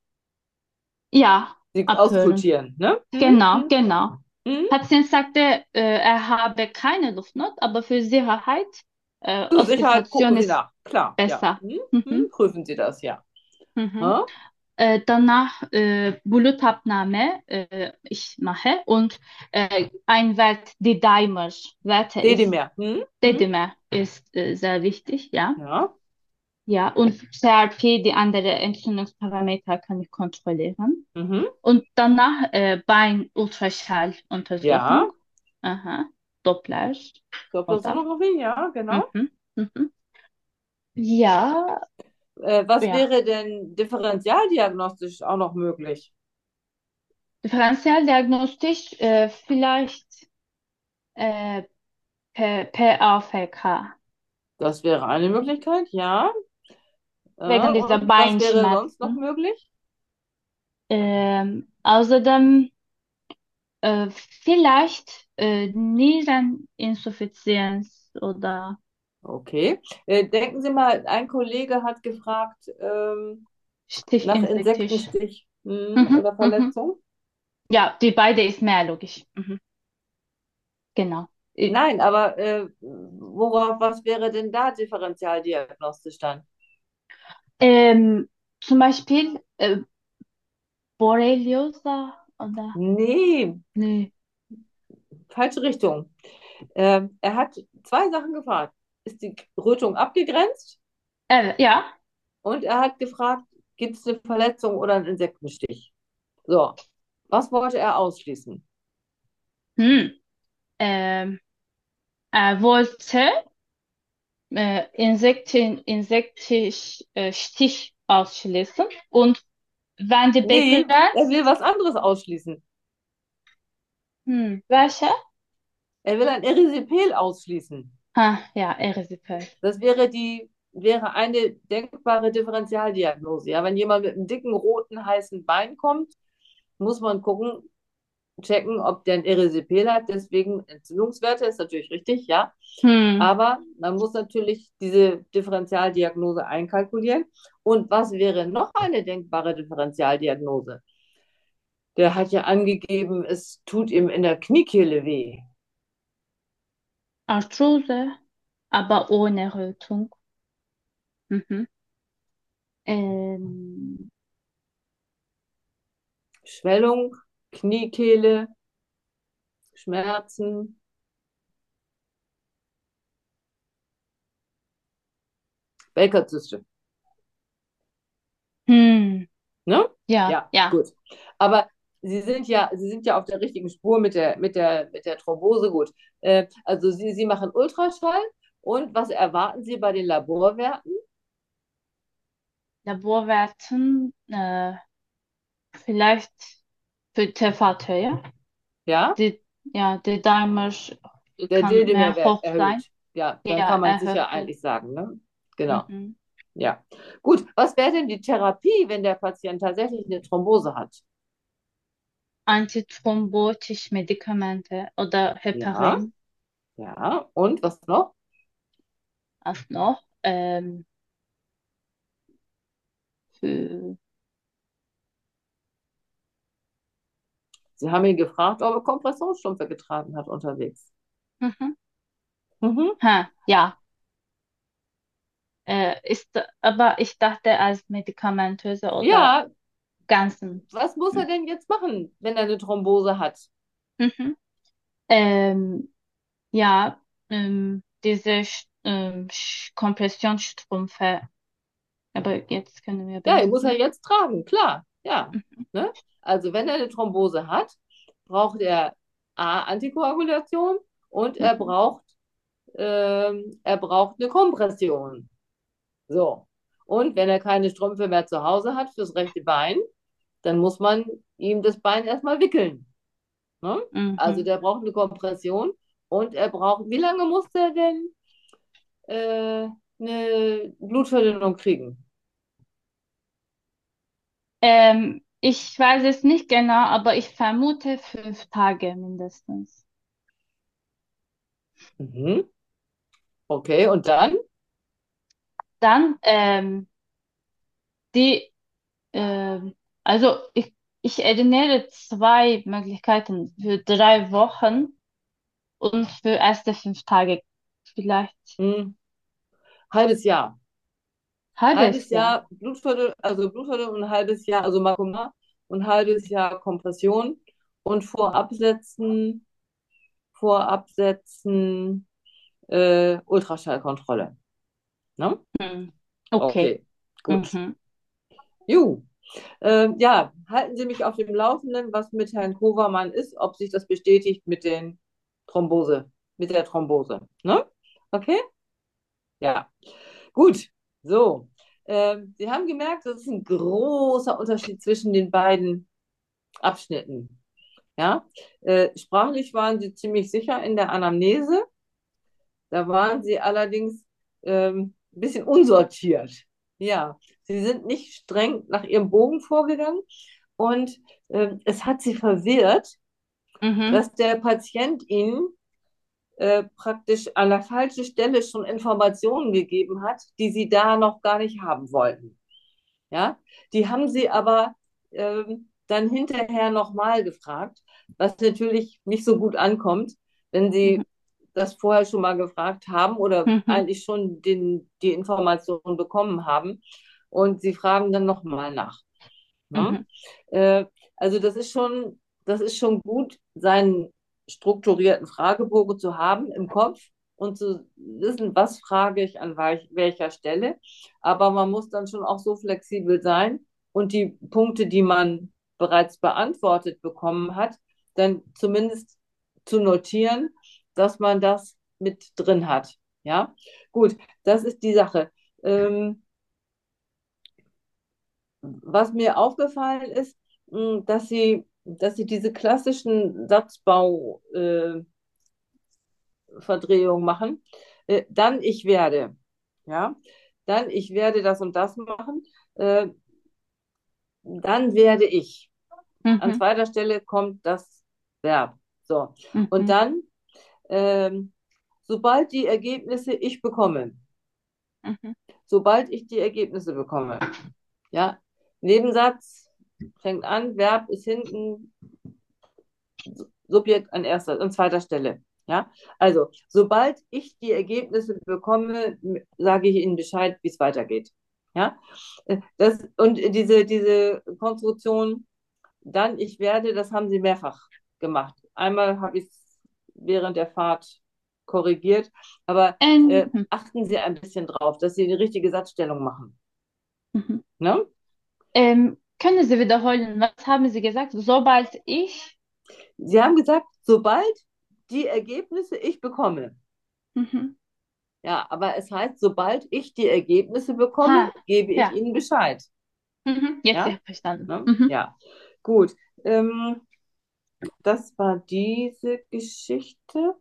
Ja, Sie abhören. auskultieren, ne? Mhm. Genau, Mhm. genau. Mhm. Patient sagte, äh, er habe keine Luftnot, aber für Sicherheit, äh, Zur Sicherheit Auskultation gucken Sie ist nach. Klar, ja. besser. Mhm. Mhm. Mhm, Prüfen Sie das, ja. mhm. Ha? Äh, danach äh, Blutabnahme äh, ich mache und äh, ein Wert, die Dimer, Werte ist, Dedimer. Mhm. Mhm. Dedimer ist äh, sehr wichtig, ja. Ja. Ja, und C R P, die andere Entzündungsparameter kann ich kontrollieren. Mhm. Und danach äh, Bein-Ultraschalluntersuchung. Ja. Aha, Doppler, oder? Doppelsonographie, ja, genau. Mhm, mhm. Ja, Äh, was ja. wäre denn differentialdiagnostisch auch noch möglich? Differentialdiagnostisch, äh, vielleicht äh, P PAVK. Das wäre eine Möglichkeit, ja. Äh, Wegen dieser und was wäre sonst noch Beinschmerzen. möglich? Ähm, außerdem äh, vielleicht äh, Niereninsuffizienz oder Okay. Äh, denken Sie mal, ein Kollege hat gefragt ähm, nach Stichinsektisch. Insektenstich hm, Mhm, oder mhm. Verletzung. Ja, die beide ist mehr logisch. Mhm, genau. Äh, Nein, aber äh, worauf, was wäre denn da differentialdiagnostisch dann? Ähm, zum Beispiel äh, Borreliosa oder? Nee, Nee. falsche Richtung. Ähm, er hat zwei Sachen gefragt. Ist die Rötung abgegrenzt? Äh, ja. Und er hat gefragt, gibt es eine Verletzung oder einen Insektenstich? So, was wollte er ausschließen? Hm. Ähm, er wollte äh, Insekten, Insektisch, äh, Stich ausschließen und wenn die Nee, er will begrenzt, was anderes ausschließen. hm, welche? Er will ein Erisipel ausschließen. Ah, ja, Erisipel. Das wäre die, wäre eine denkbare Differentialdiagnose. Ja, wenn jemand mit einem dicken, roten, heißen Bein kommt, muss man gucken, checken, ob der ein Erisipel hat. Deswegen Entzündungswerte ist natürlich richtig, ja. Hm. Aber man muss natürlich diese Differentialdiagnose einkalkulieren. Und was wäre noch eine denkbare Differentialdiagnose? Der hat ja angegeben, es tut ihm in der Kniekehle weh. Arthrose, aber ohne Rötung. Mhm. Ähm, Schwellung, Kniekehle, Schmerzen. Baker-Zyste. Hm. Ne? Ja, Ja, ja. gut. Aber Sie sind ja, Sie sind ja auf der richtigen Spur mit der, mit der, mit der Thrombose. Gut. Äh, also Sie, Sie machen Ultraschall und was erwarten Sie bei den Laborwerten? Laborwerten, äh, vielleicht für T V T, ja? Ja, Die, ja, der Dimer der kann mehr D-Dimer-Wert hoch sein. erhöht. Ja, dann Ja, kann man sicher erhöht. eigentlich sagen, ne? Genau. Mhm. Ja. Gut. Was wäre denn die Therapie, wenn der Patient tatsächlich eine Thrombose hat? Antithrombotische Medikamente oder Ja, Heparin. ja. Und was noch? Was noch? Ähm, für, Sie haben ihn gefragt, ob er Kompressionsstrümpfe getragen hat unterwegs. mhm. Mhm. Ha, ja. Äh, ist, aber ich dachte als medikamentöse oder Ja, ganzen. was muss er denn jetzt machen, wenn er eine Thrombose hat? Mhm. Ähm, ja, ähm, diese Sch- ähm, Sch- Kompressionsstrümpfe. Aber jetzt können wir Ja, die muss er benutzen. jetzt tragen, klar. Ja. Mhm. Ne? Also wenn er eine Thrombose hat, braucht er A, Antikoagulation und er Mhm. braucht, ähm, er braucht eine Kompression. So. Und wenn er keine Strümpfe mehr zu Hause hat fürs rechte Bein, dann muss man ihm das Bein erstmal wickeln. Ne? Also Mhm. der braucht eine Kompression und er braucht, wie lange muss der denn äh, eine Blutverdünnung kriegen? Ähm, ich weiß es nicht genau, aber ich vermute fünf Tage mindestens. Mhm. Okay, und dann? Dann, ähm, die, ähm, also ich, ich erinnere zwei Möglichkeiten für drei Wochen und für erste fünf Tage. Vielleicht Hm, halbes Jahr. halbes Halbes Jahr. Jahr Blutverdünnung, also Blutverdünnung und ein halbes Jahr, also Makoma und ein halbes Jahr Kompression und Vorabsetzen, Vorabsetzen, äh, Ultraschallkontrolle. Ne? Hm. Okay. Okay, gut. Mhm. Ju. Ähm, ja, halten Sie mich auf dem Laufenden, was mit Herrn Kovermann ist, ob sich das bestätigt mit den Thrombose, mit der Thrombose. Ne? Okay? Ja. Gut. So. Ähm, Sie haben gemerkt, das ist ein großer Unterschied zwischen den beiden Abschnitten. Ja? Äh, sprachlich waren Sie ziemlich sicher in der Anamnese. Da waren Sie allerdings ähm, ein bisschen unsortiert. Ja, Sie sind nicht streng nach Ihrem Bogen vorgegangen und ähm, es hat Sie verwirrt, Mhm. dass der Patient Ihnen äh, praktisch an der falschen Stelle schon Informationen gegeben hat, die Sie da noch gar nicht haben wollten. Ja, die haben Sie aber ähm, dann hinterher nochmal gefragt, was natürlich nicht so gut ankommt, wenn Mhm. Sie das vorher schon mal gefragt haben oder Mhm. eigentlich schon den, die Information bekommen haben und Sie fragen dann nochmal nach. Ne? Mhm. Äh, also das ist schon, das ist schon gut, seinen strukturierten Fragebogen zu haben im Kopf und zu wissen, was frage ich an welch, welcher Stelle. Aber man muss dann schon auch so flexibel sein und die Punkte, die man bereits beantwortet bekommen hat, dann zumindest zu notieren, dass man das mit drin hat. Ja, gut, das ist die Sache. Ähm, was mir aufgefallen ist, mh, dass sie, dass sie diese klassischen Satzbauverdrehungen äh, Verdrehungen machen. Äh, dann ich werde, ja, dann ich werde das und das machen, äh, dann werde ich. An Mhm. zweiter Stelle kommt das Verb. So. Und Mhm. dann, ähm, sobald die Ergebnisse ich bekomme, Mhm. sobald ich die Ergebnisse bekomme, ja, Nebensatz fängt an, Verb ist hinten, Subjekt an erster, an zweiter Stelle. Ja, also sobald ich die Ergebnisse bekomme, sage ich Ihnen Bescheid, wie es weitergeht. Ja, das und diese diese Konstruktion, dann ich werde, das haben Sie mehrfach gemacht. Einmal habe ich es während der Fahrt korrigiert. Aber äh, Ähm, hm, achten Sie ein bisschen drauf, dass Sie die richtige Satzstellung machen. mhm. Ne? Ähm, können Sie wiederholen, was haben Sie gesagt? Sobald ich. Sie haben gesagt, sobald die Ergebnisse ich bekomme. Mhm. Ja, aber es heißt, sobald ich die Ergebnisse bekomme, Ha, gebe ich ja. Ihnen Bescheid. Mhm. Jetzt Ja? ja verstanden. Ne? Mhm. Ja, gut. Ähm, das war diese Geschichte.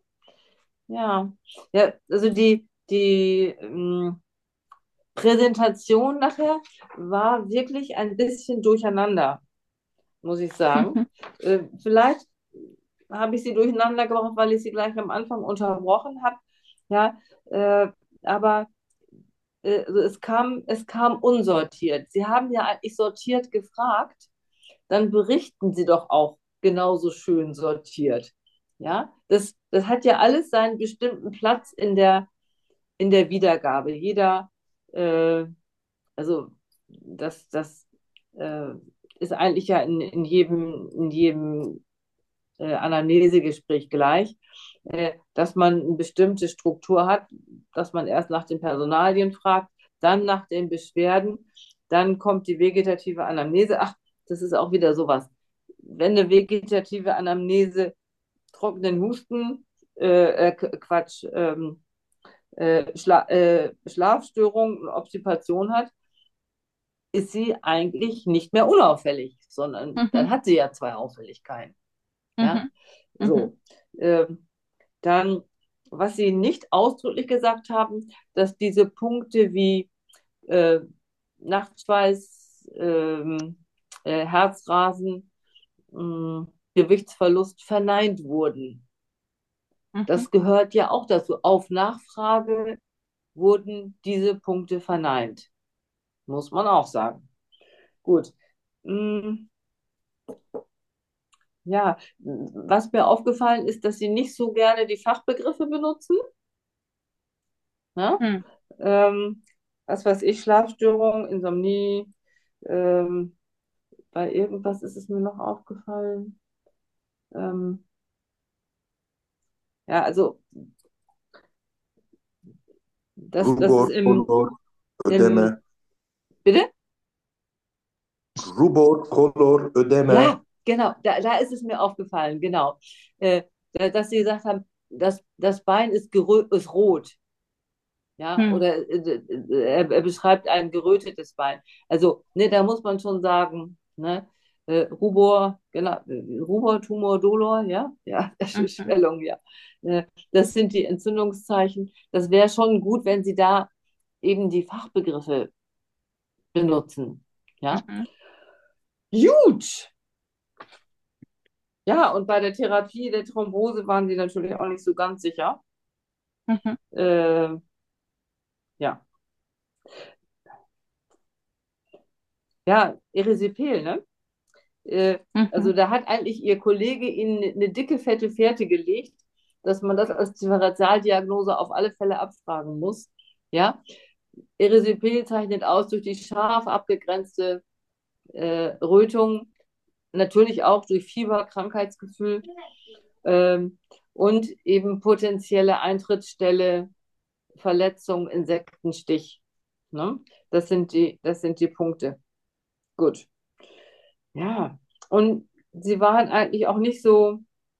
Ja, ja, also die, die ähm, Präsentation nachher war wirklich ein bisschen durcheinander, muss ich sagen. Mhm. Äh, vielleicht habe ich sie durcheinander gebracht, weil ich sie gleich am Anfang unterbrochen habe. Ja, äh, aber äh, also es kam, es kam unsortiert. Sie haben ja eigentlich sortiert gefragt, dann berichten Sie doch auch genauso schön sortiert. Ja, das, das hat ja alles seinen bestimmten Platz in der, in der Wiedergabe. Jeder, äh, also das, das äh, ist eigentlich ja in, in jedem, in jedem äh, Anamnesegespräch gleich, äh, dass man eine bestimmte Struktur hat, dass man erst nach den Personalien fragt, dann nach den Beschwerden, dann kommt die vegetative Anamnese. Ach, das ist auch wieder sowas. Wenn eine vegetative Anamnese trockenen Husten, äh, äh, Quatsch, ähm, äh, Schla äh, Schlafstörungen und Obstipation hat, ist sie eigentlich nicht mehr unauffällig, sondern dann Mhm. hat sie ja zwei Auffälligkeiten. Ja, Mhm. Mhm. so. Ähm, dann, was Sie nicht ausdrücklich gesagt haben, dass diese Punkte wie äh, Nachtschweiß, ähm, äh, Herzrasen, mh, Gewichtsverlust verneint wurden. Mhm. Das gehört ja auch dazu. Auf Nachfrage wurden diese Punkte verneint. Muss man auch sagen. Gut. Mm, ja, was mir aufgefallen ist, dass Sie nicht so gerne die Fachbegriffe benutzen. Ne? Mhm. Ähm, was weiß ich, Schlafstörung, Insomnie, ähm, bei irgendwas ist es mir noch aufgefallen. Ähm, ja, also das, das ist Rubor, im, kolor, im, ödeme. bitte? Rubor, kolor, ödeme. Ja, genau, da, da ist es mir aufgefallen, genau. Äh, dass Sie gesagt haben, das, das Bein ist, gerö ist rot. Ja, Mhm. oder äh, er, er beschreibt ein gerötetes Bein. Also, ne, da muss man schon sagen, ne, äh, Rubor, genau, äh, Rubor, Tumor, Dolor, ja, ja, Mhm. Schwellung, ja. Äh, das sind die Entzündungszeichen. Das wäre schon gut, wenn Sie da eben die Fachbegriffe benutzen. Ja, Mhm. gut. Ja, und bei der Therapie der Thrombose waren Sie natürlich auch nicht so ganz sicher. Mhm. Äh, ja, ja, Erisipel, ne? Äh, also Mhm. da hat eigentlich Ihr Kollege Ihnen eine dicke, fette Fährte gelegt, dass man das als Differentialdiagnose auf alle Fälle abfragen muss. Ja, Erisipel zeichnet aus durch die scharf abgegrenzte äh, Rötung, natürlich auch durch Fieber, Krankheitsgefühl ähm, und eben potenzielle Eintrittsstelle, Verletzung, Insektenstich. Ne? Das sind die, das sind die Punkte. Gut. Ja, und sie waren eigentlich auch nicht so,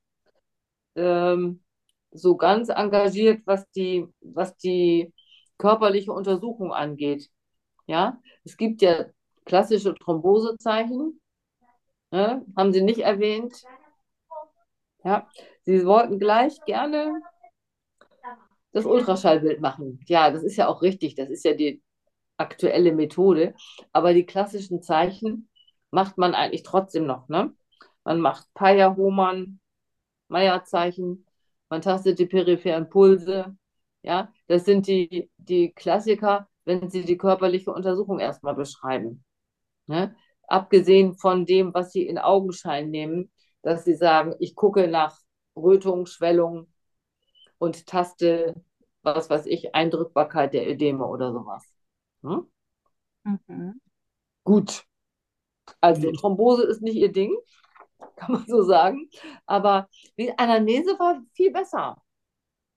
ähm, so ganz engagiert, was die, was die körperliche Untersuchung angeht. Ja, es gibt ja klassische Thrombosezeichen, ne? Haben Sie nicht erwähnt. Ja, Sie wollten gleich gerne das Ultraschallbild machen. Ja, das ist ja auch richtig. Das ist ja die aktuelle Methode. Aber die klassischen Zeichen macht man eigentlich trotzdem noch, ne? Man macht Paya, Hohmann, Meyer-Zeichen, man tastet die peripheren Pulse. Ja, das sind die, die Klassiker, wenn Sie die körperliche Untersuchung erstmal beschreiben. Ne? Abgesehen von dem, was Sie in Augenschein nehmen, dass Sie sagen, ich gucke nach Rötung, Schwellung und taste, was weiß ich, Eindrückbarkeit der Ödeme oder sowas. Hm? Mhm. Gut, also Ich, Thrombose ist nicht Ihr Ding, kann man so sagen, aber die Anamnese war viel besser.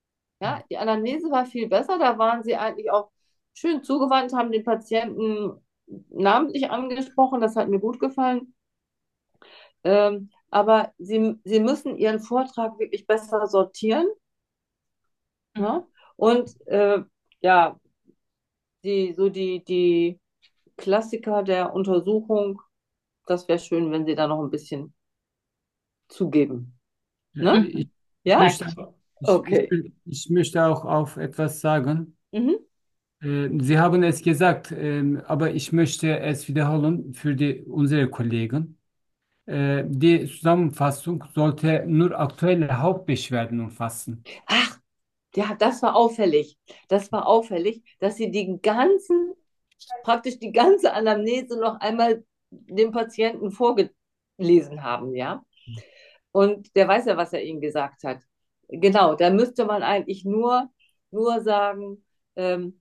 Ja, die Anamnese war viel besser. Da waren sie eigentlich auch schön zugewandt, haben den Patienten namentlich angesprochen. Das hat mir gut gefallen. Ähm, aber sie, sie müssen ihren Vortrag wirklich besser sortieren. Mhm. Ne? Und äh, ja, die, so die, die Klassiker der Untersuchung, das wäre schön, wenn sie da noch ein bisschen zugeben. Ja, Ne? ich, ich Ja? möchte, ich, ich, Okay. ich möchte auch auf etwas sagen. Mhm. Äh, Sie haben es gesagt, ähm, aber ich möchte es wiederholen für die, unsere Kollegen. Äh, die Zusammenfassung sollte nur aktuelle Hauptbeschwerden umfassen. Ach, ja, das war auffällig. Das war auffällig, dass sie die ganzen, praktisch die ganze Anamnese noch einmal dem Patienten vorgelesen haben, ja. Und der weiß ja, was er ihnen gesagt hat. Genau, da müsste man eigentlich nur, nur sagen, ähm,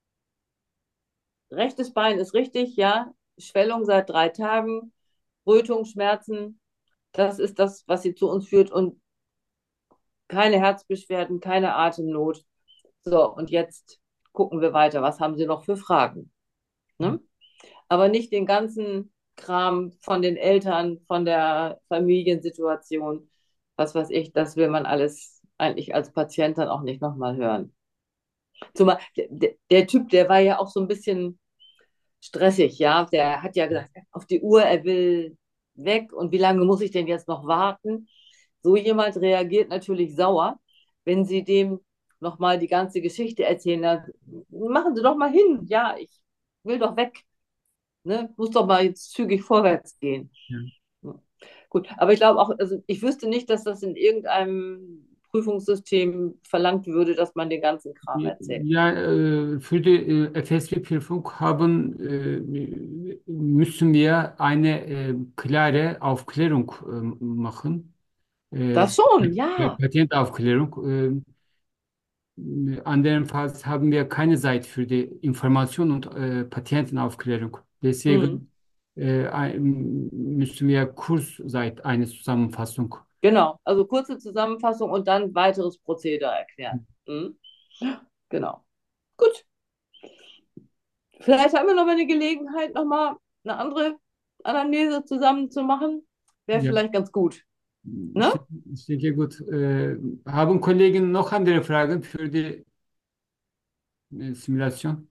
rechtes Bein ist richtig, ja. Schwellung seit drei Tagen, Rötung, Schmerzen, das ist das, was sie zu uns führt und keine Herzbeschwerden, keine Atemnot. So, und jetzt gucken wir weiter. Was haben Sie noch für Fragen? Ne? Aber nicht den ganzen Kram von den Eltern, von der Familiensituation, was weiß ich, das will man alles eigentlich als Patient dann auch nicht nochmal hören. Zumal der, der Typ, der war ja auch so ein bisschen stressig, ja. Der hat ja gesagt, auf die Uhr, er will weg und wie lange muss ich denn jetzt noch warten? So jemand reagiert natürlich sauer, wenn Sie dem nochmal die ganze Geschichte erzählen. Dann machen Sie doch mal hin, ja, ich will doch weg. Ne? Muss doch mal jetzt zügig vorwärts gehen. Ja. Gut, aber ich glaube auch, also ich wüsste nicht, dass das in irgendeinem Prüfungssystem verlangt würde, dass man den ganzen Kram erzählt. Ja, äh, für die äh, F S B-Prüfung haben, äh, müssen wir eine äh, klare Aufklärung äh, machen. Äh, Das schon, äh, ja. Patentaufklärung. Äh, andernfalls haben wir keine Zeit für die Information und äh, Patientenaufklärung. Hm. Deswegen äh, ein- müssen wir Kurszeit eine Zusammenfassung. Genau, also kurze Zusammenfassung und dann weiteres Prozedere erklären. Hm? Genau. Gut, vielleicht haben wir noch mal eine Gelegenheit, noch mal eine andere Anamnese zusammen zu machen. Wäre Ja, vielleicht ganz gut. ich, Ne? ich denke gut. Äh, haben Kollegen noch andere Fragen für die äh, Simulation?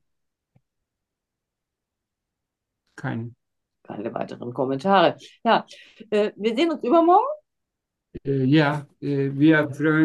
Keine. Keine weiteren Kommentare. Ja, äh, wir sehen uns übermorgen. Äh, ja, äh, wir freuen